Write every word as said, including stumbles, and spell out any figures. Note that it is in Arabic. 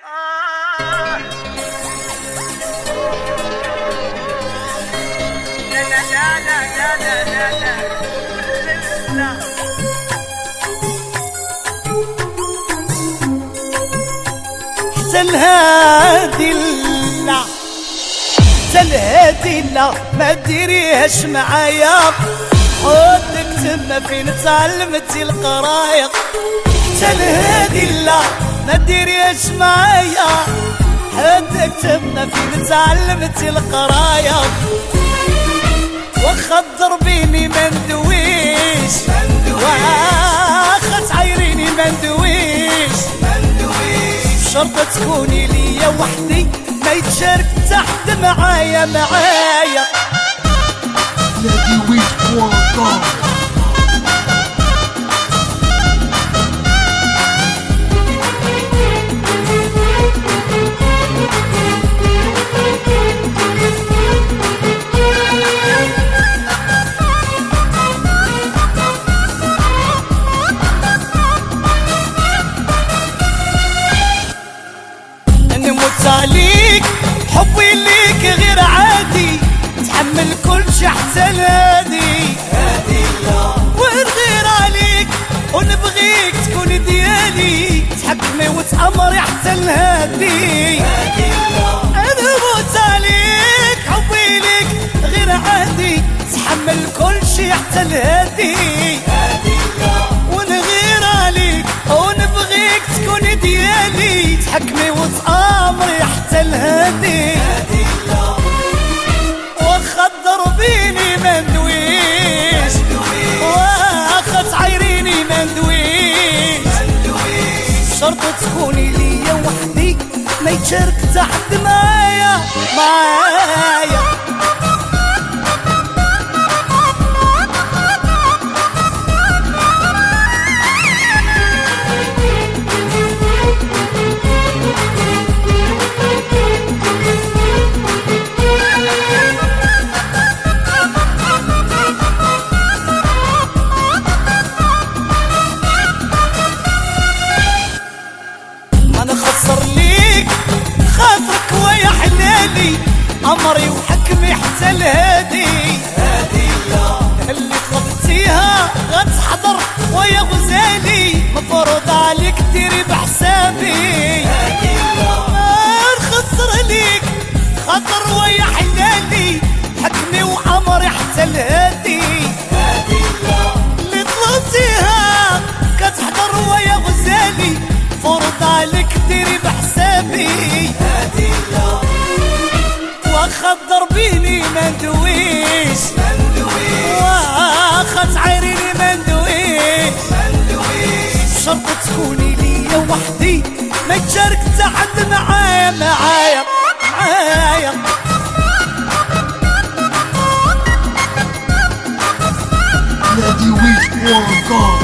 لا لا لا لا لا لا لا لا حتى الهادي لا حتى الهادي لا ما ديريهاش معايا، حودك تما فين تعلمتي القرايه. حتى الهادي لا ما ديريهاش معايا، حودك تما فين تعلمتي القرايه. واخا تضربيني ما ندويش، واخا تعايريني ما ندويش، شرط تكوني ليا وحدي ما يتشارك تحت معايا معايا. نموت عليك حبي ليك غير عادي، تحمل كل شي حتى الهادي. ونغير عليك ونبغيك تكون ديالي، تحكمي وتأمري حتى الهادي. نموت عليك حبي ليك غير عادي، تحمل كل شي حتى الهادي. ونغير عليك ونبغيك تكون ديالي، تحكمي وتأمري حتى الهادي. واخا تضربيني ما ندويش، واخا تعايريني ما ندويش، شرط تكوني ليا وحدي ما يتشارك تحت معايا معايا. خاطرك ويا حلالي، امري وحكمي حتى الهادي. اللي طلبتيها غتحضر ويا غزالي، مفروض عليك ديري بحسابي. نخسر ليك خاطر ويا حلالي، حكمي وامري حتى الهادي. اللي طلبتيها كتحضر ويا غزالي، فرض عليك ديري بحسابي. واخا تضربيني ما ندويش، واخا تعايريني ما ندويش، شرط تكوني ليا وحدي ما يتشارك تحت معايا معايا معايا. نادي ويش